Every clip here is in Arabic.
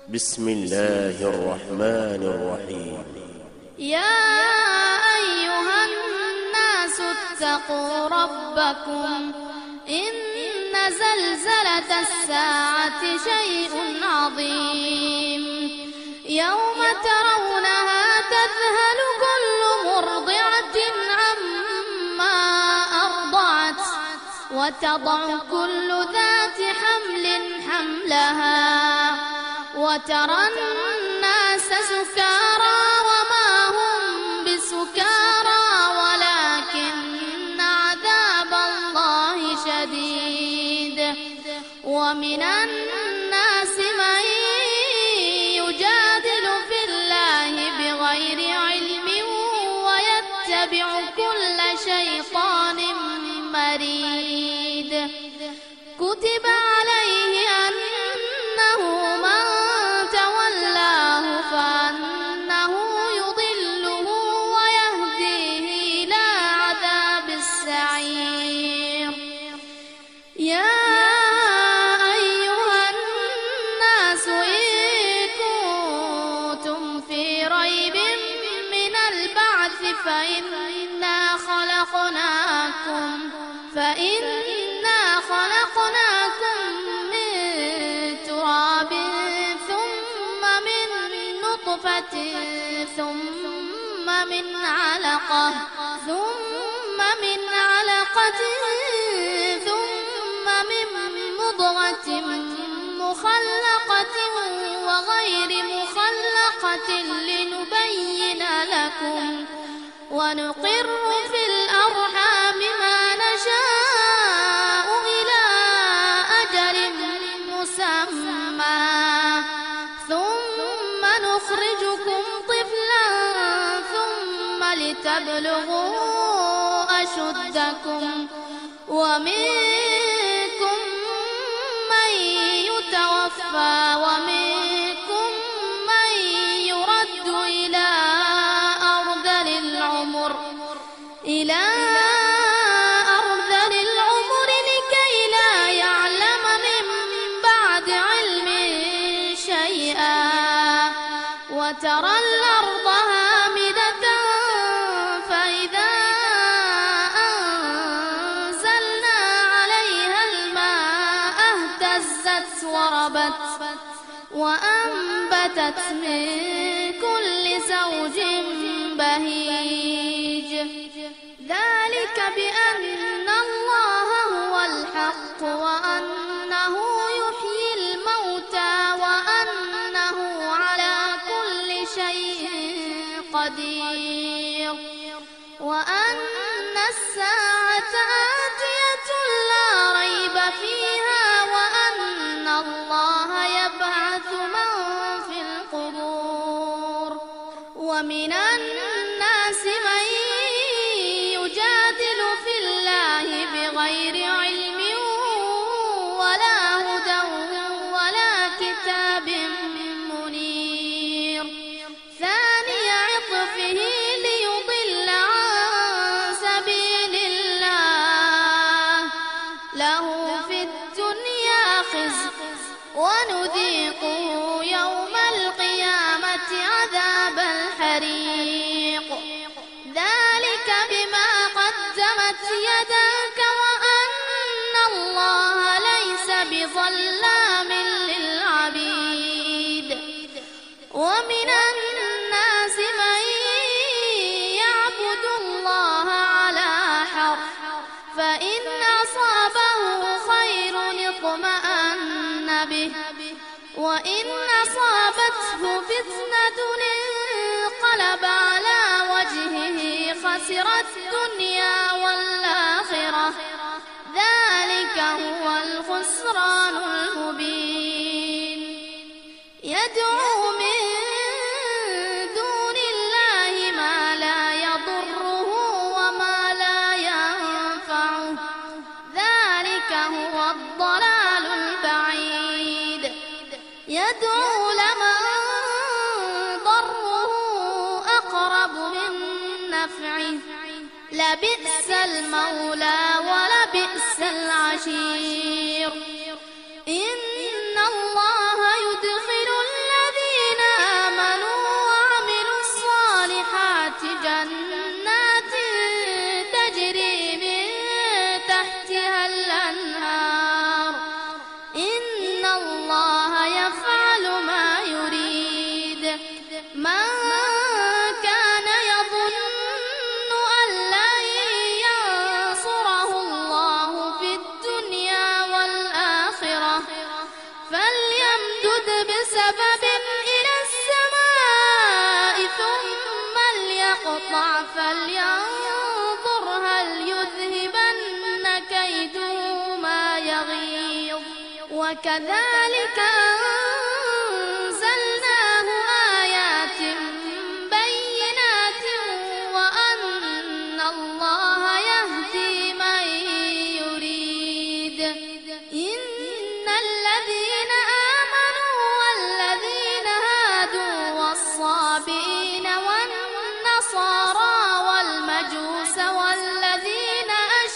بسم الله الرحمن الرحيم. يا أيها الناس اتقوا ربكم إن زلزلة الساعة شيء عظيم يوم ترونها تذهل كل مرضعة عما أرضعت وتضع كل ذات حمل حملها وترى الناس سكارى وما هم بسكارى ولكن عذاب الله شديد ومن الناس من يجادل في الله بغير علم ويتبع كل شيطان مريد كتب عليه أنه من تولاه فأنه يضله ويهديه إلى عذاب السعير. يا أيها الناس إن كنتم في ريب من البعث فإنا خلقناكم من تراب ثم من نطفة ثم من علقة ثم من مضغة مخلقة وغير مخلقة لنبين لكم ونقر في الأرحام ما نشاء إلى أجل مسمى ثم نخرجكم طفلا ثم لتبلغوا أشدكم ومنكم من يتوفى ومنكم من يرد إلى أرذل العمر لكي لا يعلم من بعد علم شيئا وترى الأرض هامدة فإذا أنزلنا عليها الماء اهتزت وربت وأنبتت من كل زوج بهيج ذلك بأن الله هو الحق وأنه يحيي الموتى وأنه على كل شيء قدير وأن الساعة آتية لا ريب فيها وأن الله يبعث من في القبور ومن الناس من يجادل في الله بغير علم ولا هدى ولا كتاب منير ثاني عطفه ليضل عن سبيل الله له في الدنيا خزي ونذيقه يوم القيامة عذاب الحريق ذلك بما قدمت يداك وأن الله ليس بظلام للعبيد ومن الناس من يعبد الله على حرف فإن أصابه خير اطمأن به وإن أصابته فتنة انقلب على وجهه خسر الدنيا والآخرة ذلك هو الخسران المبين يدعو من دون الله ما لا يضره وما لا ينفعه ذلك هو الضلال البعيد يدعو لمن ضره أقرب من نفعه لبئس المولى ولبئس العشير إن الله يدخل وكذلك أنزلناه آيات بينات وأن الله يهدي من يريد. إن الذين آمنوا والذين هادوا والصابئين والنصارى والمجوس والذين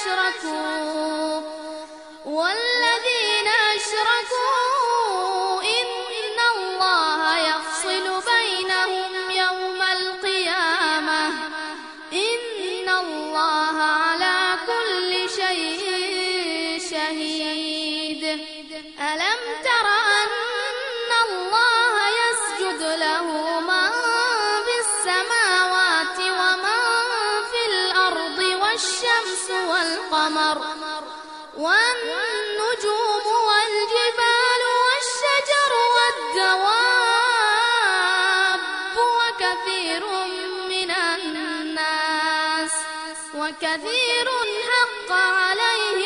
أشركوا إن الله يفصل بينهم يوم القيامة. إن الله على كل شيء شهيد. ألم تر أن الله يسجد له من في السماوات ومن في الأرض والشمس والقمر والنجوم والجبال والشجر والدواب وكثير حق عليه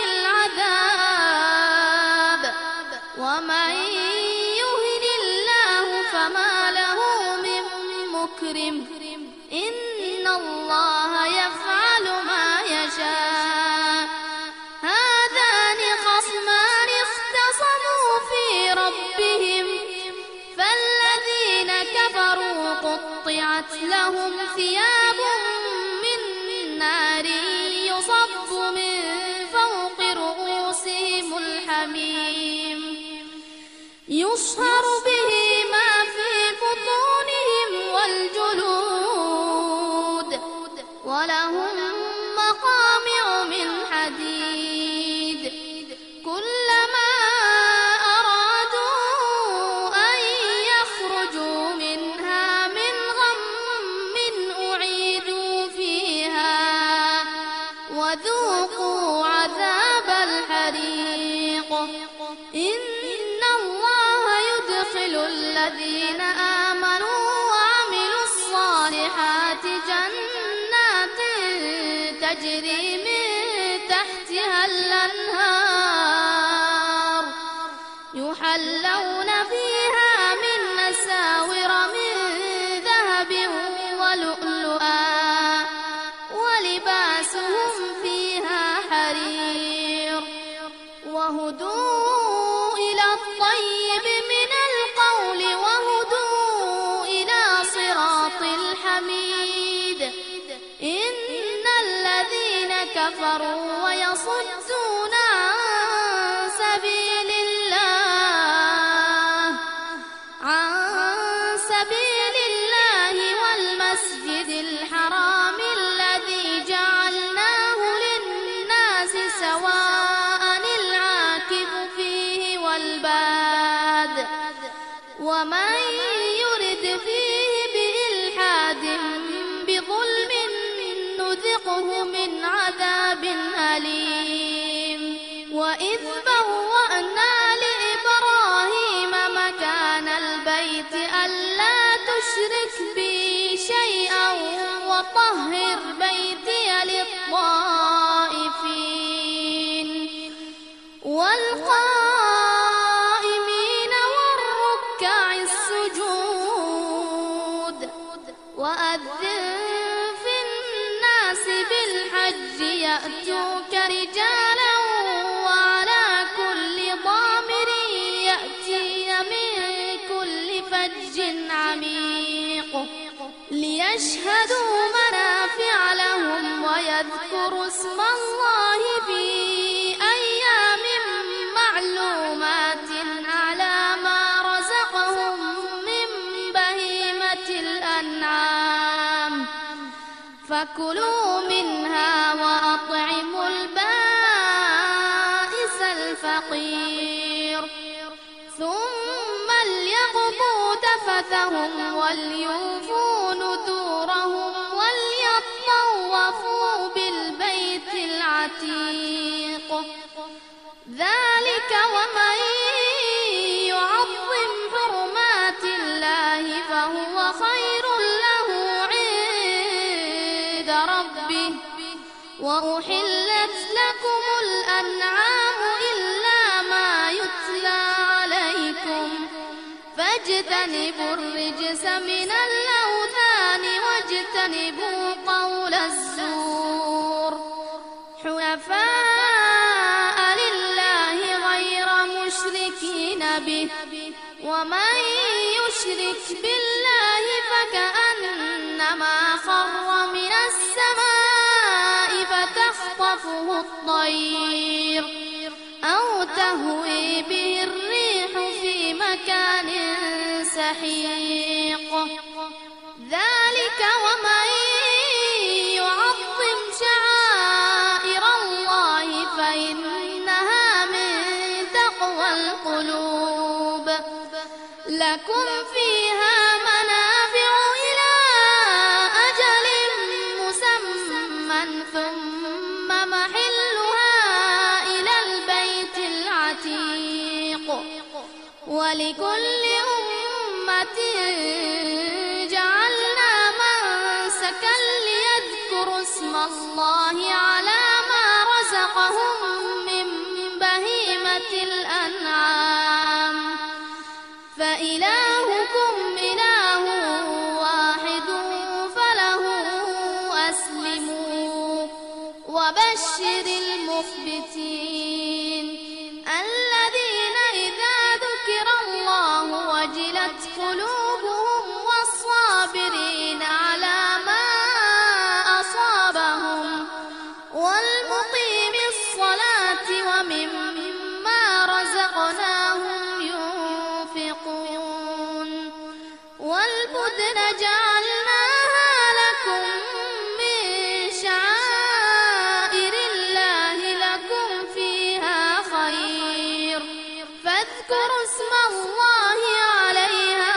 العذاب. ومن يهن الله فما له من مكرم. إن الله يفعل ما يشاء. هذان خصمان اختصموا في ربهم فالذين كفروا قطعت لهم ثياب من نار يصب من فوق رؤوسهم الحميم يصهر به ما في بطونهم والجلود ولهم مقامع من حديد. كلما أرادوا أن يخرجوا منها من غم أعيدوا فيها وذوقوا عذاب الحريق. إن الله يدخل الذين آمنوا وعملوا الصالحات جنات تجري من تحتها الأنهار يحلون فيها من أساور من ذهب ولؤلؤا ولباسهم فيها حرير. وهدوا إلى الطيب من القول وهدوا إلى صراط الحميد. إن الذين كفروا ويصدون عن سبيل الله والمسجد الحرام الذي جعلناه للناس سواء العاكف فيه والباد. ومن يرد فيه بإلحاد بظلم نذقه من عذاب أليم. وإذ بوأنا لإبراهيم مكان البيت ألا تشرك بي شيئا وطهر بيتي للطائفين والقائمين والركع السجود. وأذن في الناس بالحج يأتوك رجالا وعلى كل ضامر يأتين من كل فج عميق ليشهدوا منافع لهم ويذكروا اسم الله في أيام معلومات على ما رزقهم من بهيمة الأنعام. فكلوا منها وأطعموا البائس الفقير. ثم ليقضوا تفثهم وليوفوا نذورهم وليطوفوا بالبيت العتيق. ذلك ومن يعظم حرمات الله فهو خير له عند ربه. وأحلت لكم الأنعام إلا ما يتلى فاجتنبوا الرجس من الأوثان واجتنبوا قول الزور حنفاء لله غير مشركين به ومن يشرك بالله فكأنما خر من السماء فتخطفه الطير أو تهوي به الريح في مكان سحيق ذلك ومن يعظم شعائر الله فإنها من تقوى القلوب لكم فيها منافع إلى أجل مسمى ثم محلها إلى البيت العتيق ولكل أمة جعلنا منسكا ليذكروا اسم الله على ما رزقهم من بهيمة الأنعام فإلهكم إله واحد فله أسلموا وبشر المخبتين الذين إذا ذكر الله وجلت قلوبهم والصابرين على ما أصابهم والمقيم الصلاة ومما رزقناهم ينفقون والبدن جعلناها لكم من شعائر الله لكم فيها خير فاذكروا اسم الله عليها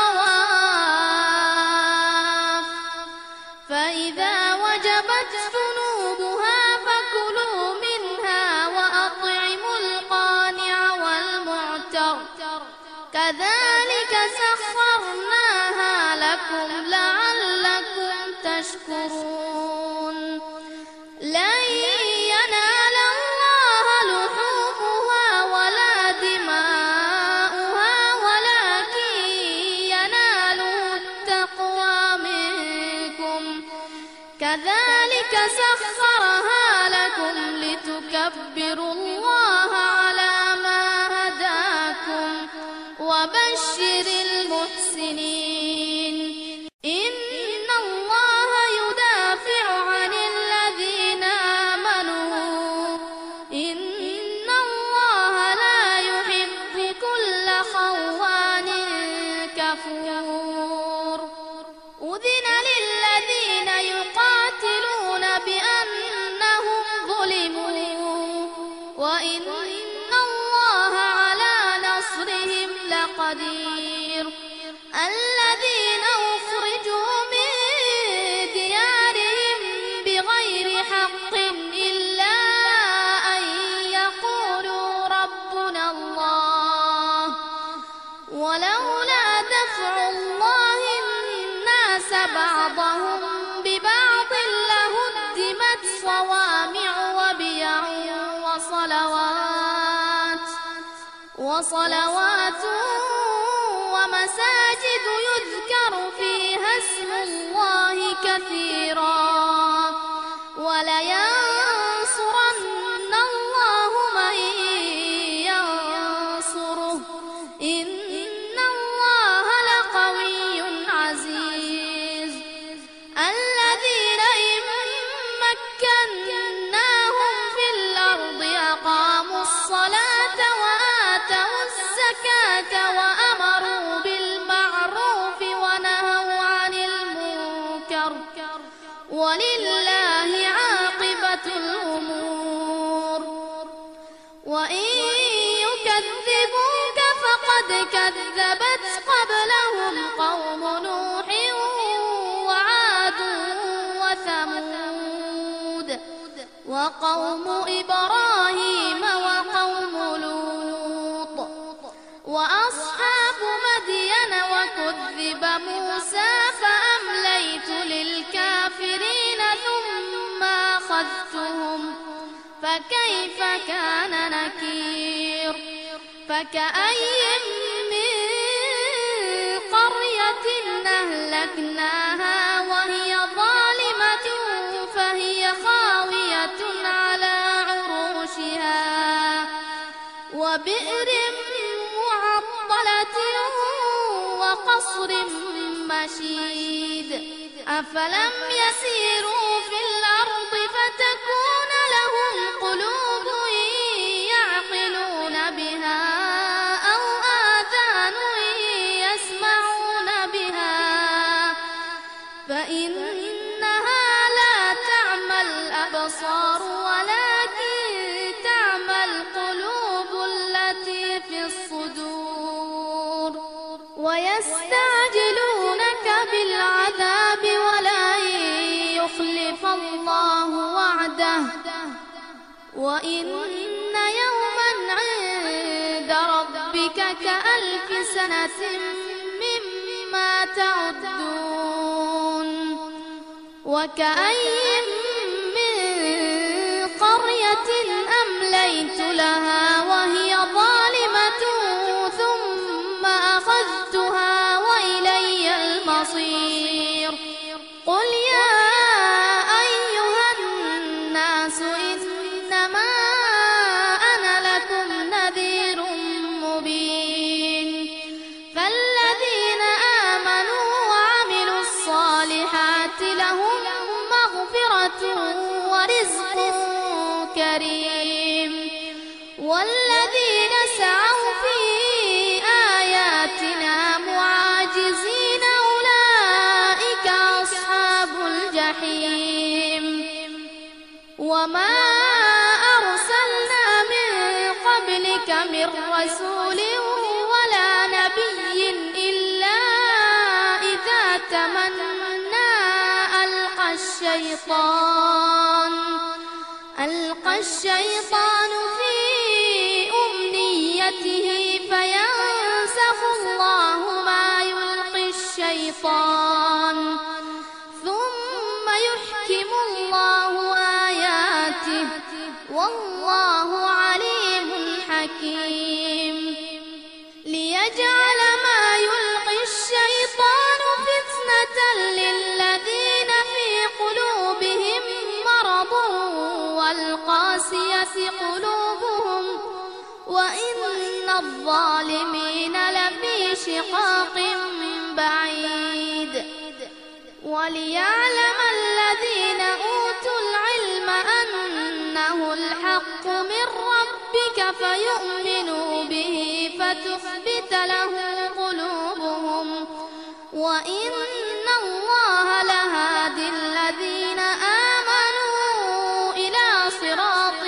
صواف فإذا وجبت جنوبها فكلوا منها وأطعموا القانع والمعتر كذلك سخرناها لكم لعلكم تشكرون لن ينال الله لحومها ولا دماؤها ولكن يناله التقوى منكم كذلك سخرها لكم لتكبروا الله على ما هداكم وبشر المحسنين إن الله يدافع عن الذين آمنوا إن الله لا يحب كل خوان كفور أذن للذين يقاتلون بأنهم ظلموا وإن الله على نصرهم لقدير الذين أخرجوا من ديارهم بغير حق إلا أن يقولوا ربنا الله ولولا دفع الله الناس بعضهم ببعض لهدمت صوامع وبيع وصلوات ومساجد يذكر فيها اسم الله كثيرا ولينصرن الله من ينصره إن الله لقوي عزيز الذين إن مكناهم في الأرض أقاموا الصلاة وآتوا الزكاة وأمروا بالمعروف ونهوا عن المنكر ولله عاقبة الأمور وإن يكذبوك فقد كذبت قبلهم قوم نوح وعاد وثمود وقوم إبراهيم وقوم لوط وأصحاب مدين وكذب موسى فأمليت للكافرين ثم أخذتهم فكيف كان نكير فكأي من وقصر مشيد أفلم يسيروا في الأرض فتكون لهم قلوب يعقلون بها أو آذان يسمعون بها فإنها لا تعمى الأبصار ولكن تعمى القلوب التي في الصدور ويستعجلونك بالعذاب ولن يخلف الله وعده وإن يوما عند ربك كألف سنة مما تعدون وكأي من قرية أمليت لها وهي ظالمة ثم أخذتها وإلي المصير قل يا أيها الناس إنما أنا لكم نذير مبين فالذين آمنوا وعملوا الصالحات لهم مغفرة ورزق كريم والذين سعوا في آياتنا معاجزين أولئك أصحاب الجحيم وما أرسلنا من قبلك من رسول ولا نبي إلا إذا تمنى ألقى الشيطان في أمنيته فينسخ الله ما يلقي الشيطان ثم يحكم الله آياته والله عليم حكيم ليجعل ما يلقي الشيطان فتنة للذين في قلوبهم مرض والقاسية قلوبهم وإن الظالمين لفي شقاق بعيد وليعلم الذين أوتوا العلم أنه الحق من ربك فيؤمنوا به فتخبت له قلوبهم وإن الله لهادي الذين آمنوا إلى صراط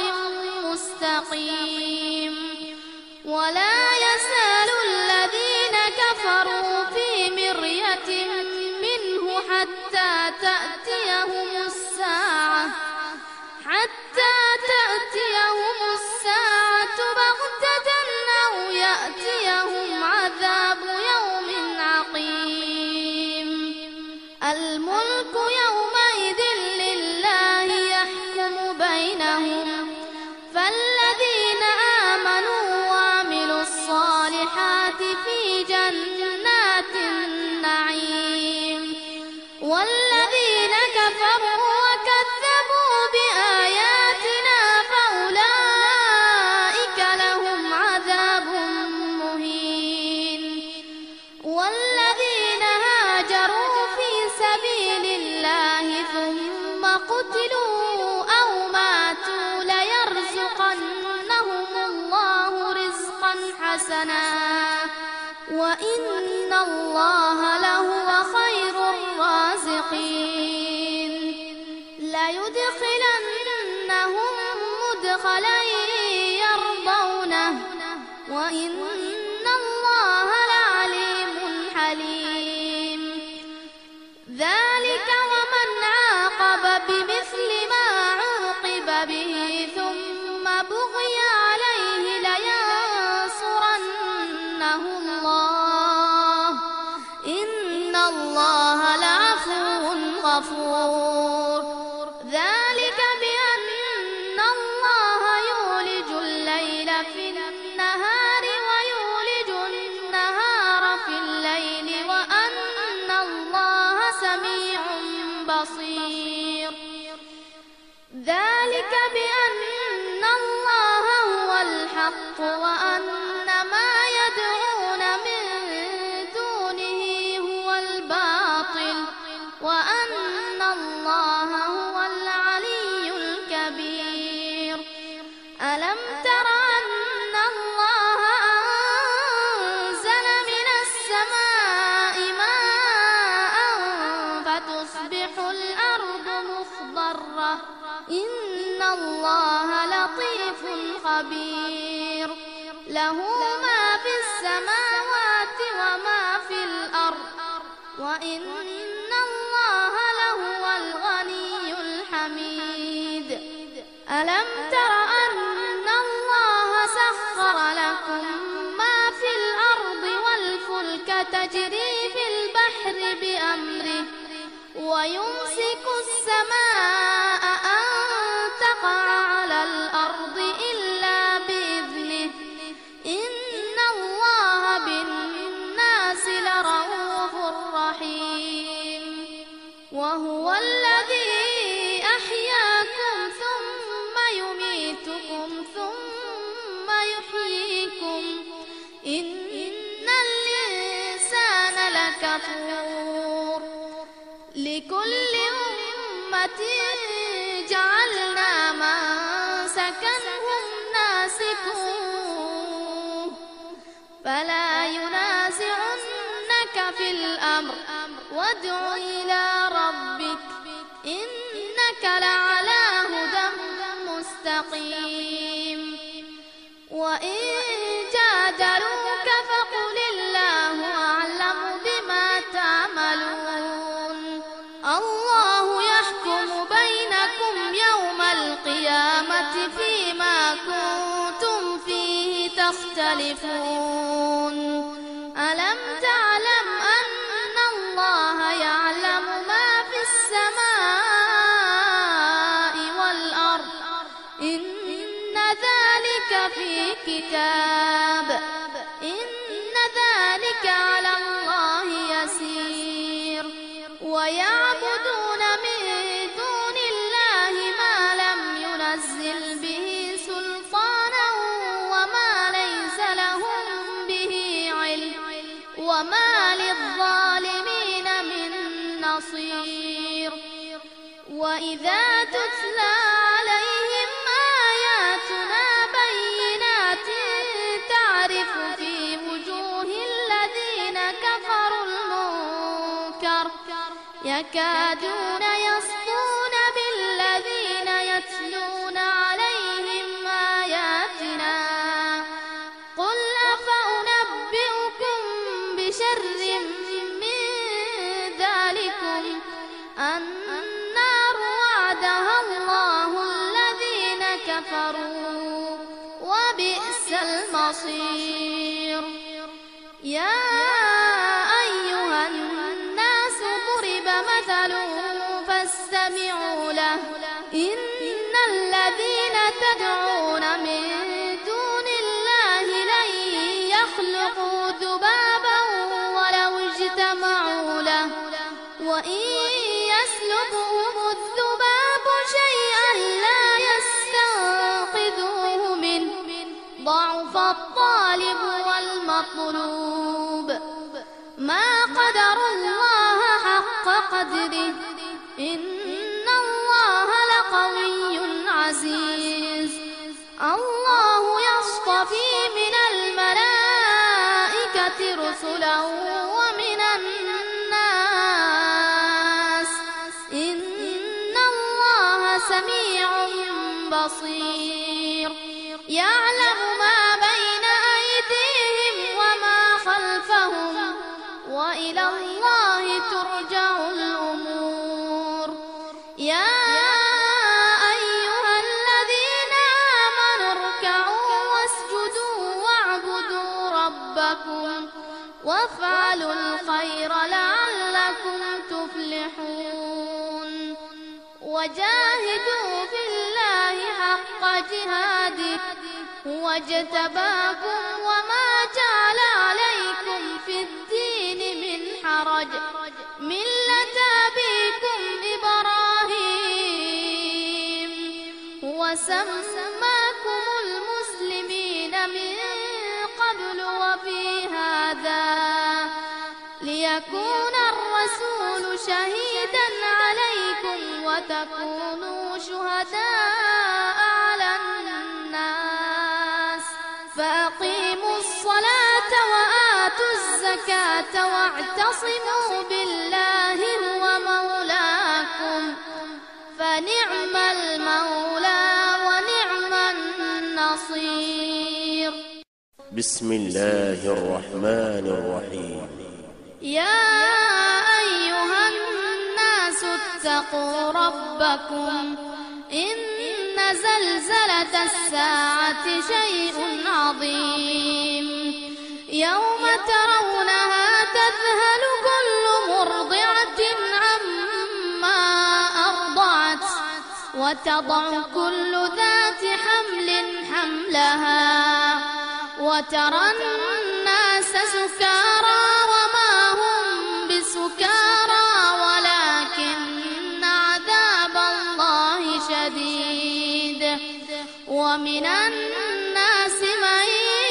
مستقيم ولا يزال الذين كفروا في مرية منه حتى تأتيهم الساعة بغتة أو يأتيهم عذاب يوم عقيم وأن الله هو العلي الكبير. ألم تر أن الله أنزل من السماء ماء فتصبح الأرض مخضرة إن الله لطيف خبير. له ما في السماوات وما في الأرض وإن الله لهو الغني الحميد. ألم تر أن الله سخر لكم ما في الأرض والفلك تجري في البحر بأمره ويمسك السماء أن تقع على الأرض إلا بإذنه إن الله بالناس لرءوف رحيم. وهو الذي أحياكم ثم يميتكم ثم يحييكم إن الإنسان لكفور. لكل أمة جعلنا منسكا هم ناسكوه فلا ينازعنك في الأمر وادع إلى ربك إنك لعلى هدى مستقيم. وإن جادلوك فقل الله أعلم بما تعملون. الله يحكم بينكم يوم القيامة فيما كنتم فيه تختلفون. ألم تعلم أن الله يعلم ما في السماء والأرض إن ذلك في كتاب إن ذلك على الله يسير. ويعبدون من دون الله ما لم ينزل به سلطانا وما ليس لهم به علم وما للظالمين من نصير. وإذا تتلى عليهم آياتنا بينات تعرف في وجوه الذين كفروا المنكر يكادون يسطون بالذين يتلون عليهم آياتنا. قل أفأنبئكم بشر من ذلكم النار وعدها الله الذين كفروا وبئس المصير. يا أيها الناس ضرب مثل فاستمعوا له إن الذين تدعون من دون الله لن يخلقوا ذبابا ولو اجتمعوا له وإن يسلبهم الذباب شيئا لا يستنقذوه منه ضعف الطالب والمطلوب. ما قدروا الله حق قدره إن الله لقوي عزيز. الله يصطفي من الملائكة رسلا ومن الناس إن الله سميع بصير. يعلم ما بين أيديهم وما خلفهم وإلى الله ترجع الأمور. يا أيها الذين آمنوا اركعوا واسجدوا واعبدوا ربكم وافعلوا الخير لعلكم تفلحون. وجاهدوا في الله حق جهاده هو اجتباكم وما جعل عليكم في الدين من حرج ملة أبيكم إبراهيم هو سماكم المسلمين من قبل وفي هذا ليكون ويكون الرسول شهيدا عليكم وتكونوا شهداء على الناس فأقيموا الصلاة وآتوا الزكاة واعتصموا بالله هو مولاكم فنعم المولى ونعم النصير. بسم الله الرحمن الرحيم. يا أيها الناس اتقوا ربكم إن زلزلة الساعة شيء عظيم يوم ترونها تذهل كل مرضعة عما أرضعت وتضع كل ذات حمل حملها وترى الناس سكارى وما هم بسكارى ولكن عذاب الله شديد. ومن الناس من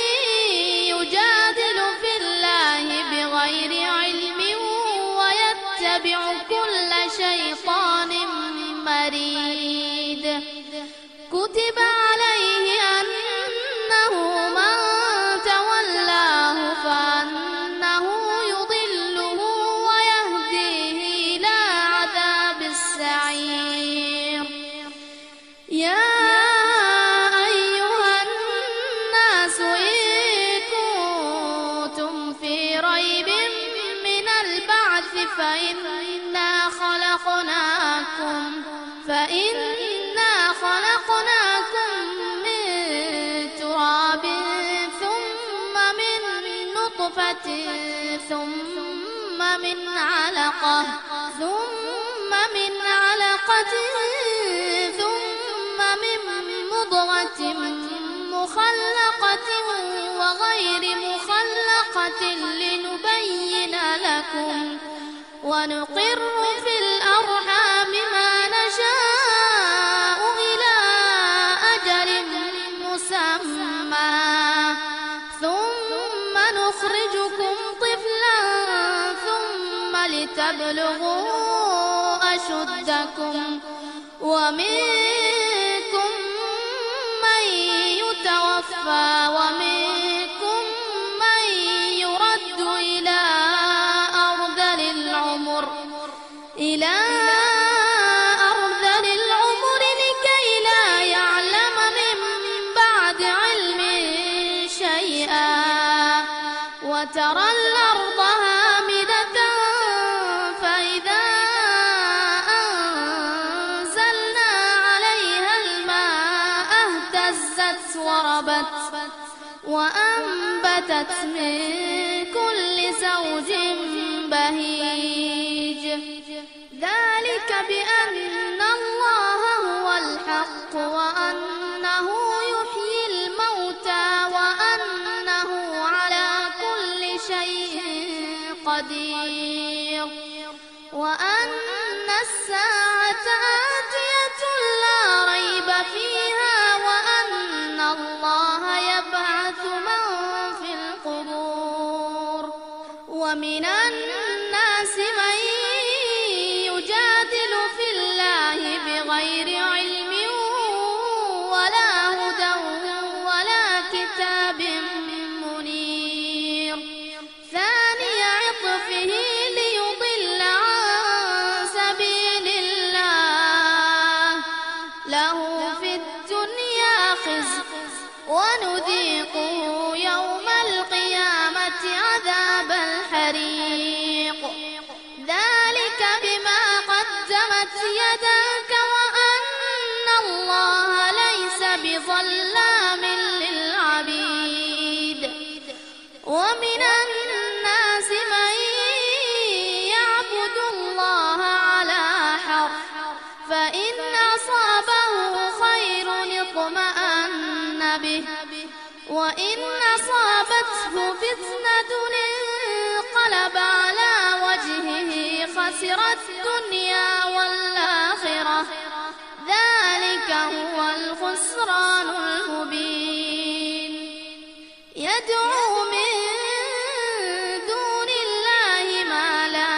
يجادل في الله بغير علم ويتبع كل شيطان مريد. كتب عليه أنه من تولاه فأنه يضله ويهديه إلى عذاب السعير. يا أيها الناس إن كنتم في ريب من البعث فإنا خلقناكم من تراب ثم من نطفة ثم من علقة ثم من مضغة مخلقة وغير مخلقة لنبين لكم ونقر في الأرحام ما نشاء إلى أجل مسمى ثم نخرجكم طفلا ثم لتبلغوا أشدكم ومنكم من يتوفى ومنكم من يرد إلى أرذل العمر لكي لا يعلم من بعد علم شيئا. وترى الأرض هامدة فإذا أنزلنا عليها الماء اهتزت وربت وأنبتت من كل زوج بهيج. ذلك بأن الله هو الحق وأنه يحيي الموتى وأنه على كل شيء قدير وأن الساعة آتية لا ريب فيها وأن الله يبعث من في القبور. ومن الناس من يجادل في الله بغير علم ولا هدى ولا كتاب منير. ثاني عطفه ليضل عن سبيل الله له في الدنيا خزي ونذيقه يوم القيامة عذاب الحريق. ذلك بما قدمت يداك وأن الله ليس بظلام للعبيد. ومن الناس من يعبد الله على حرف فإن أصابه خير اطمأن به وإن أصابته فتنة انقلب على وجهه خسر الدنيا والآخرة. ذلك هو الخسران المبين. يدعو من دون الله ما لا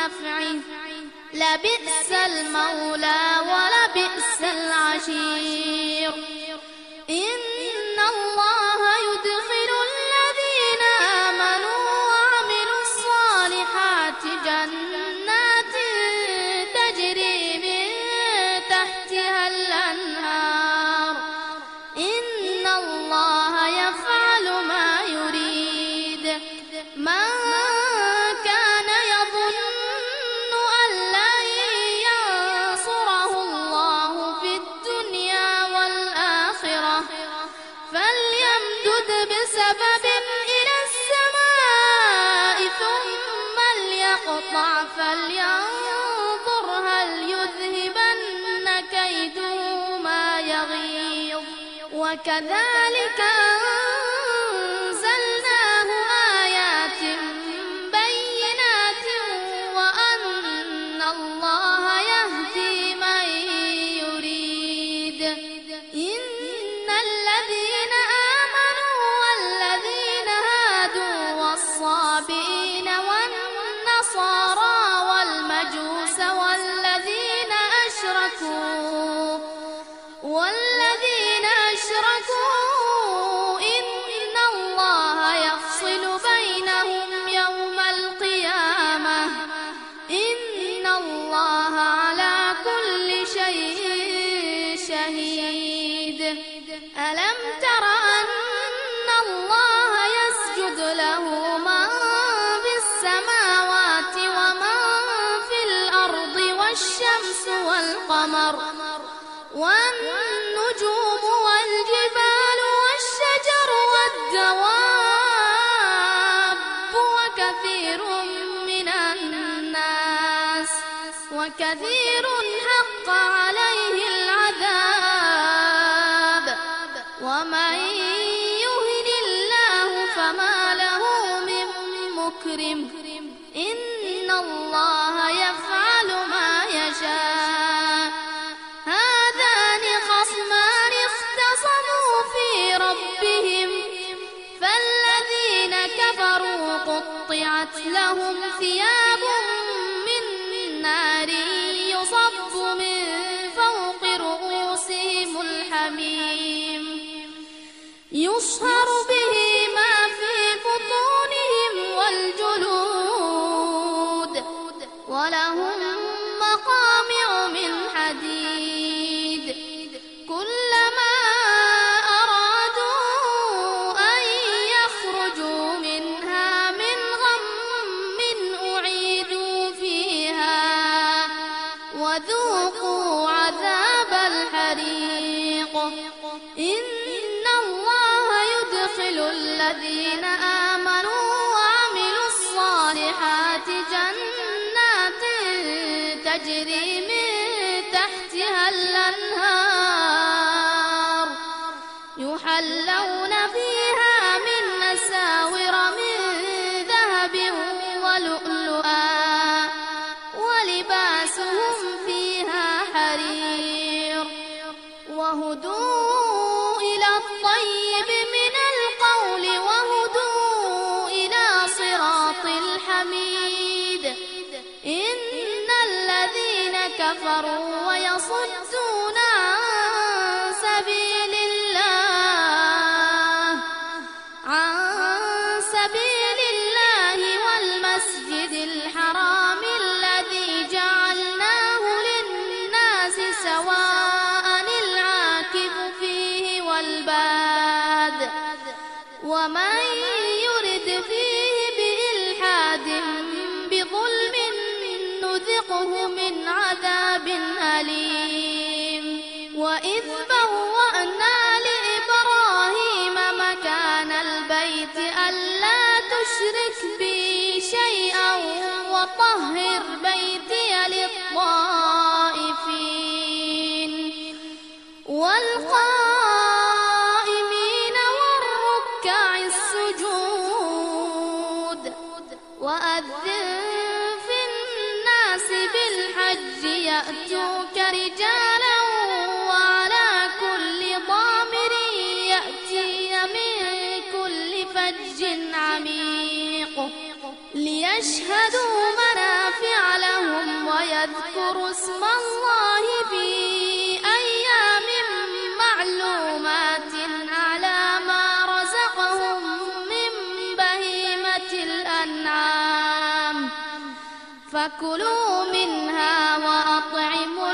نفعه لبئس المولى ولبئس العشير. إن الله يدخل الذين آمنوا وعملوا الصالحات جنات تجري من تحتها الأنهار. إن الله يفعل ما يريد. من كان يظن أن لن ينصره الله في الدنيا والآخرة فليمدد بسبب إلى السماء ثم ليقطع فلينظر هل يذهبن كيده ما يغيظ. وكذلك أنزلناه آيات بينات وأن الله يهدي من يريد. إن الذين آمنوا والذين هادوا والصابئين والنصارى والمجوس والذين أشركوا إن الله يفصل بينهم يوم القيامة. إن الله على كل شيء شهيد. ألم تر أن الله يسجد له من في السماوات ومن في الأرض والشمس والقمر والنجوم والجبال والشجر والدواب وكثير حق عليه العذاب. ومن يهن الله فما له من مكرم. إن الله يفعل ما يشاء. هذان خصمان اختصموا في ربهم فالذين كفروا قطعت لهم ثياب من نار يصب من فوق رؤوسهم الحميم يصهر به ما في بطونهم والجلود ولهم مقامع من حديد. كلما أرادوا أن يخرجوا منها من غم أعيدوا فيها وذوقوا عذاب الحريق. إن الله يدخل الذين آمنوا وعملوا الصالحات جنات تجري من تحتها الأنهار يحلون فيها من أساور من ذهب ولؤلؤا ولباسهم فيها حرير. وهدوا إلى الطيب من القول وهدوا إلى صراط الحميد. إن الذين كفروا ويصدون عن سبيل الله والمسجد الحرام الذي جعلناه للناس سواء العاكف فيه والباد. ومن يرد فيه بإلحاد بظلم نذقه من عذاب أليم. وإذ بوأنا لإبراهيم مكان البيت ألا تشرك بي شيئا وطهر بيتي للطائفين والقائمين والركع السجود. وأذن في الناس بالحج يأتوك رجالا وعلى كل ضامر يأتين من كل فج عميق ليشهدوا منافع فكلوا منها وأطعموا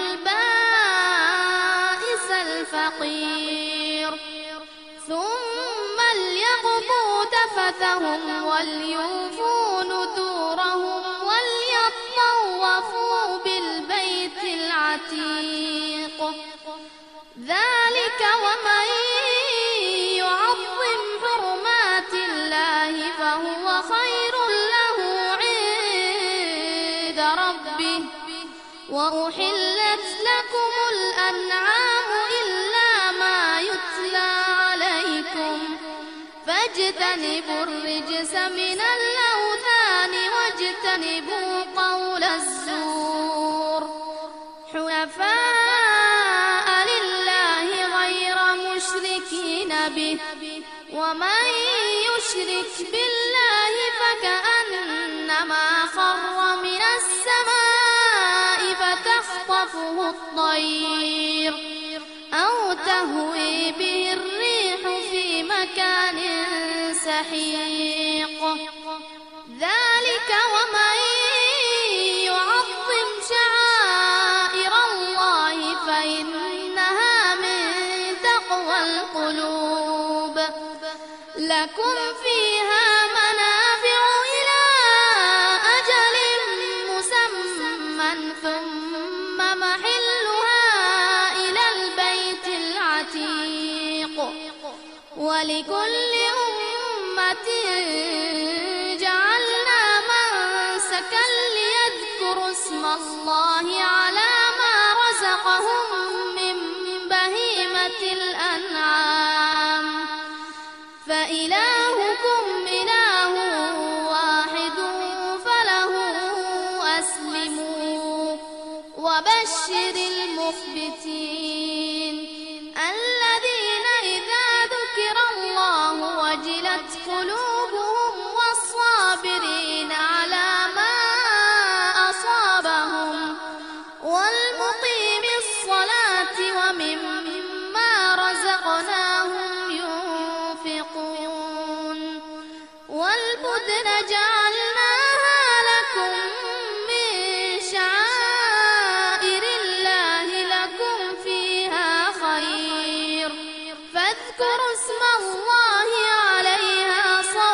البائس الفقير ثم ليقضوا تفثهم وليوفوا نذورهم وليطوفوا بالبيت العتيق ذلك ومن يعظم حرمات الله فهو خير له عند ربه وأحلت لكم الأنعام إلا ما يتلى عليكم فاجتنبوا الرجس من الأوثان واجتنبوا قول الزور حنفاء لله غير مشركين به ومن يشرك بالله فكأنما خر من السماء فتخطفه الطير أو تهوي به الريح في مكان سحيق ذلك ومن يعظم شعائر الله فإنها من تقوى القلوب لكم فيها منافع إلى أجل مسمى ثم محلها إلى البيت العتيق ولكل أمة جعلنا منسكا ليذكروا اسم الله على ما رزقهم من بهيمة الأنعام فإلهكم إله واحد فله أسلموا وبشر المخبتين الذين إذا ذكر الله وجلت قلوبهم والصابرين على ما أصابهم والمقيم الصلاة ومما رزقناهم ينفقون والبدن جعلناها لكم من شعائر الله لكم فيها خير فاذكروا اسم الله عليها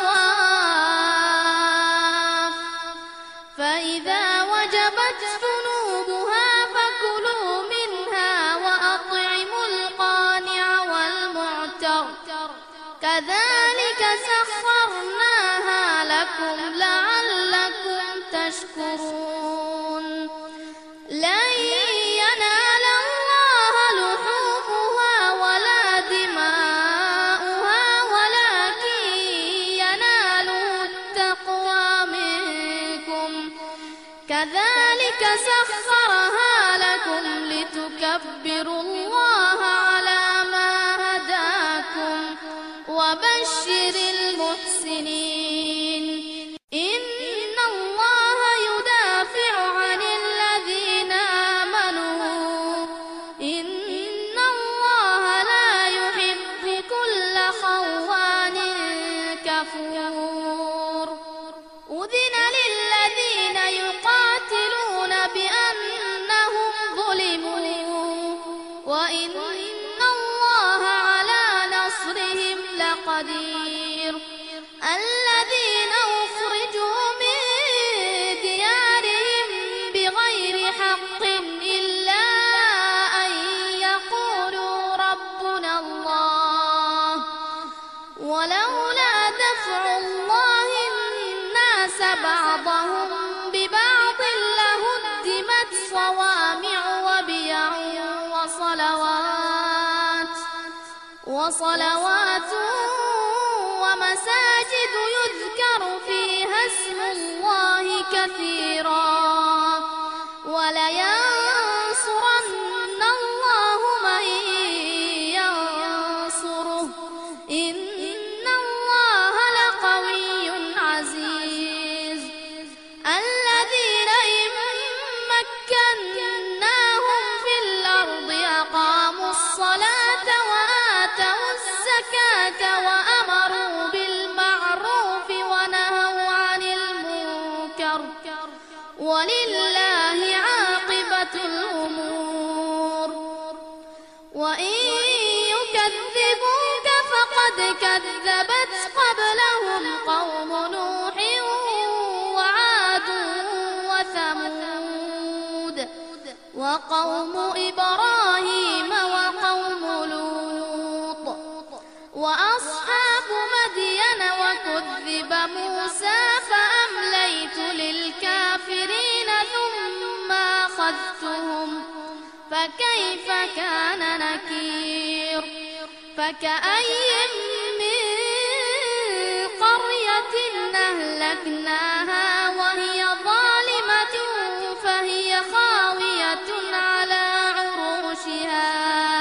صواف فإذا وجبت جنوبها فكلوا منها وأطعموا القانع والمعتر كذلك سخرناها لكم لعلكم تشكرون لن ينال الله لحومها ولا دماؤها ولكن يناله التقوى منكم كذلك سخرها لكم لتكبروا الله على ما هداكم وبشر المحسنين إن الله يدافع عن الذين آمنوا إن الله لا يحب كل خوان كفور أذن للذين يقاتلون بأنهم ظلموا وإن الله على نصرهم لقدير الذين أخرجوا من ديارهم بغير حق إلا أن يقولوا ربنا الله ولولا دفع الله الناس بعضهم ببعض لهدمت صوامع وبيع وصلوات ومساجد يذكر فيها اسم الله كثيرا ولينصرن الله من ينصره إن الله لقوي عزيز الذين إن مكناهم في الأرض أقاموا الصلاة وآتوا الزكاة وأمروا بالمعروف ونهوا عن المنكر ولله عاقبة الأمور. وإن يكذبوك فقد كذبت قبلهم قوم نوح وعاد وثمود وقوم إبراهيم وقوم لوط وأصحاب مدين وكذب موسى فأمليت للكافرين ثم أخذتهم فكيف كان نكير. فكأي من قرية أهلكناها وهي ظالمة فهي خاوية على عروشها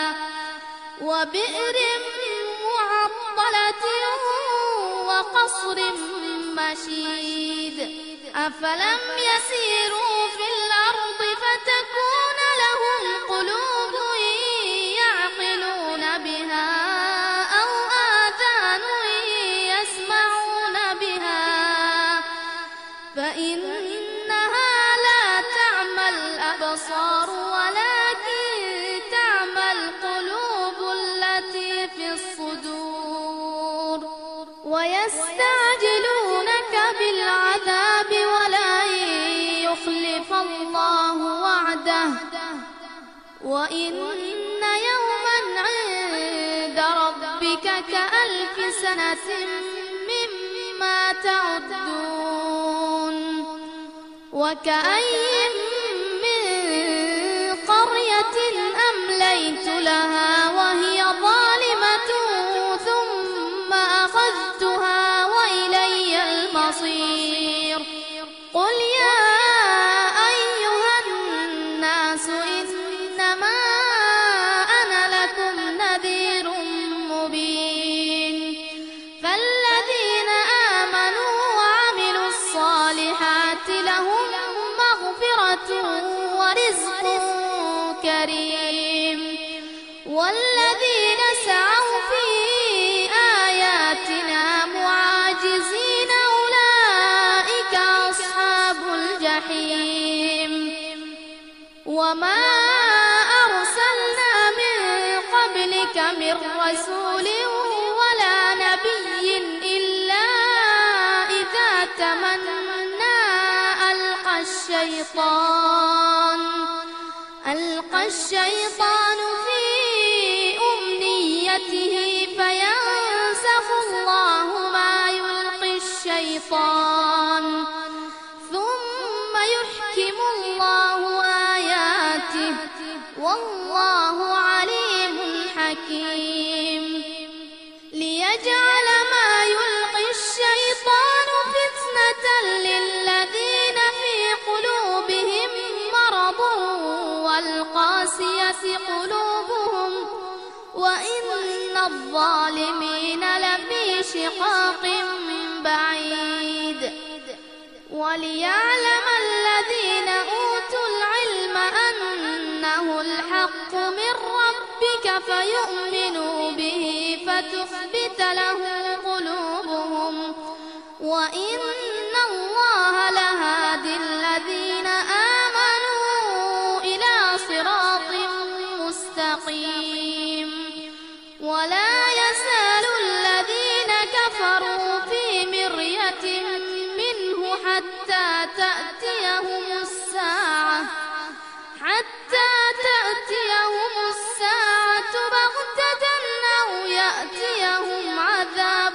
وبئر معطلة وقصر مشيد. أفلم يسيروا في الأرض فتكون لهم قلوب يعقلون بها أو آذان يسمعون بها فإنها لا تعمى الأبصار ولكن تعمى القلوب التي في الصدور. ويستعجلونك بالعذاب ولن يخلف الله وعده وإن يوما عند ربك كألف سنة مما تعدون. وكأي من قرية أمليت لها وهي ظالمة ثم أخذتها وإلي المصير. قل يا أيها الناس إنما أنا لكم نذير مبين. فالذين آمنوا وعملوا الصالحات لهم مغفرة ورزق كريم. والذين سعوا في آياتنا معاجزين أولئك أصحاب الجحيم. وما أرسلنا من قبلك من رسول ولا نبي إلا إذا تمنى ألقى الشيطان في أمنيته فينسخ الله ما يلقي الشيطان ثم يحكم الله آياته والله عليم حكيم. ليجعل ما يلقي الشيطان فتنة للذين في قلوبهم مرض والقاسية قلوبهم وإن الظالمين لفي شقاق بعيد. وليعلم الذين أوتوا العلم أنه الحق من ربك فيؤمنوا به فتخبت له قلوبهم وإن الله لهادي الذين آمنوا إلى صراط مستقيم. ولا يزال الذين كفروا في مرية منه حتى تأتيهم الساعة بغتة أو يأتيهم عذاب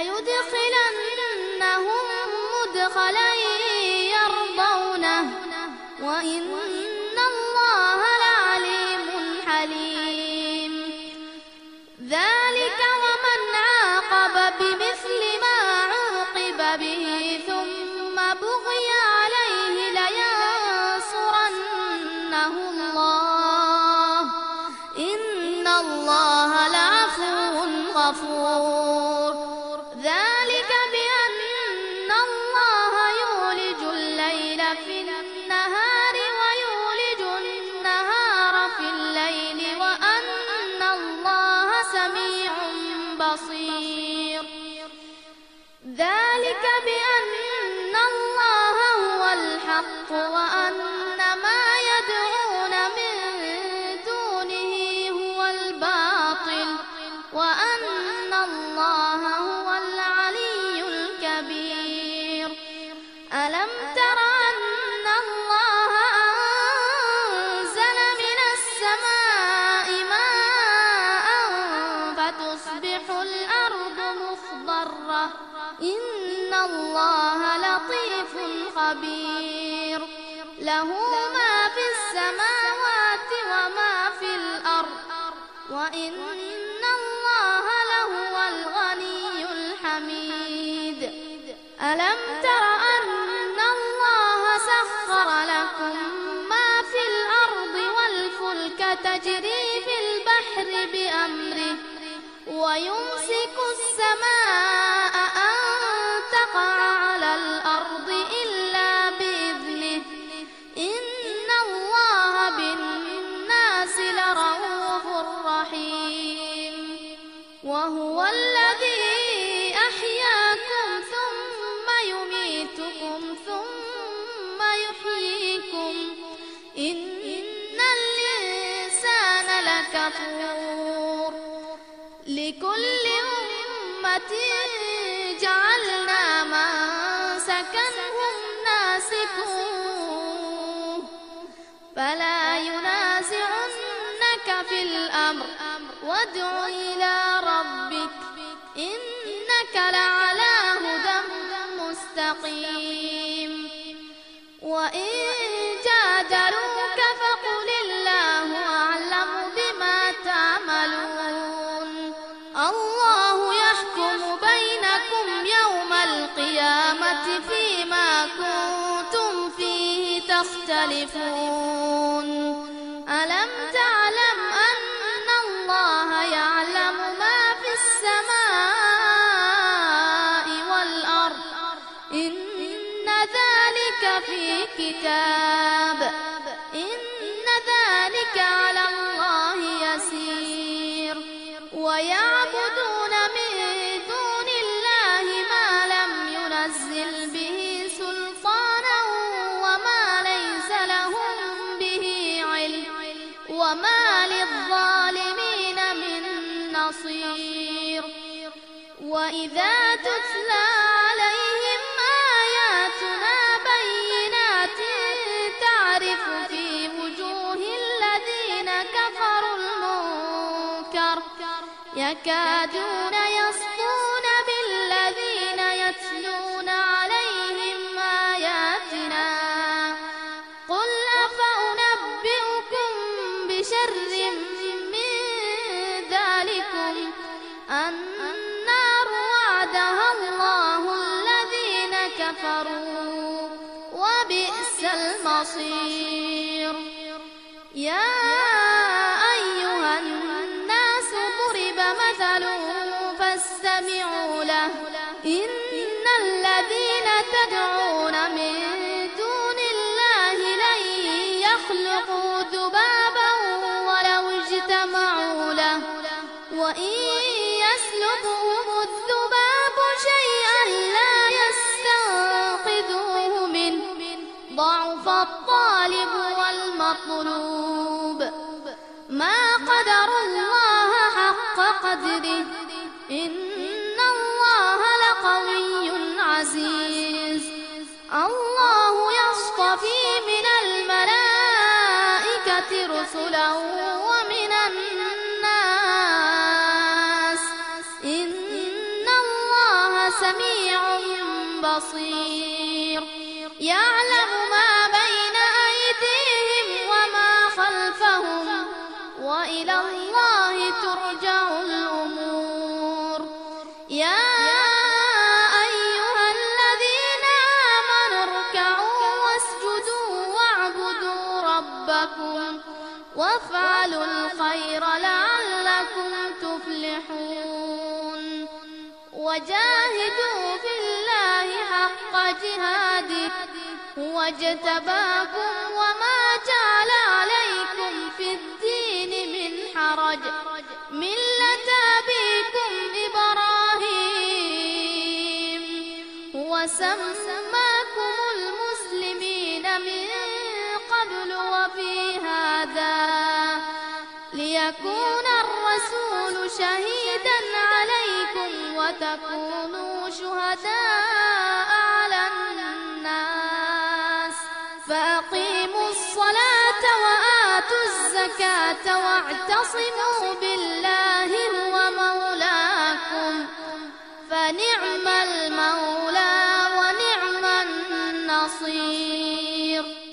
ليدخلنهم مدخلا يرضونه وإن الله لعليم حليم. ذلك ومن عاقب بمثل ما عوقب به ثم بغي عليه لينصرنه الله إن الله لعفو غفور. ذلك بأن الله يولج الليل في النهار ويولج النهار في الليل وأن الله سميع بصير. ذلك بأن الله هو الحق وأن ما يدعون من دونه هو الباطل وأن الله هو العلي الكبير. ألم تر أن الله أنزل من السماء ماء فتصبح الأرض مخضرة إن الله لطيف خبير. له ما في السماوات وما في الأرض وإن الله لهو الغني الحميد. ألم تر أن الله سخر لكم ما في الأرض والفلك تجري في البحر بأمره ويمسك السماء أن تقع على الأرض إلا بإذنه إن الله بالناس لرؤوف رحيم. وهو الذي أحياكم ثم يميتكم ثم يحييكم إن الإنسان لكفور. لكل أمة جعلنا منسكا هم ناسكوه فلا ينازعنك في الأمر وادع إلى ربك إنك لعلى هدى مستقيم. وإن جادلوك فقل الله أعلم بما تعملون. الله يحكم بينكم يوم القيامة فيما كنتم فيه تختلفون. ألم تعلم أن الله يعلم ما في السماء والأرض إن ذلك في كتاب إن ذلك على الله يسير. ويعبدون من دون الله ما لم ينزل به سلطانا وما ليس لهم به علم وما للظالمين من نصير. وإذا تتلى عليهم آياتنا بينات تعرف في وجوه الذين كفروا المنكر يكادون يسطون بالذين يتلون عليهم آياتنا. قل أفأنبئكم بشر من ذلكم النار وعدها الله الذين كفروا وبئس المصير. يا أيها الناس ضرب مثل فاستمعوا له إن الذين تدعون من دون الله لن يخلقوا ذبابا ولو اجتمعوا له وإن يسلبهم الذباب شيئا لا يستنقذوه منه ضعف الطالب والمطلوب. ما قدر الله حق قدره إن الله لقوي عزيز. الله يصطفي من الملائكة رسلا ومن الناس إن الله سميع بصير يعلم ما بين أيديهم وما خلفهم وإلى الله ترجع الأمور يا أيها الذين آمنوا اركعوا واسجدوا واعبدوا ربكم وافعلوا الخير لعلكم تفلحون وجاهدوا في الله حق جهاده هو اجتباكم وما جعل عليكم في الدين من حرج ملة أبيكم إبراهيم هو سماكم المسلمين من قبل وفي هذا ليكون الرسول شهيدا عليكم وتكونوا شهداء على الناس فأقيموا الصلاة وآتوا الزكاة واعتصموا بالله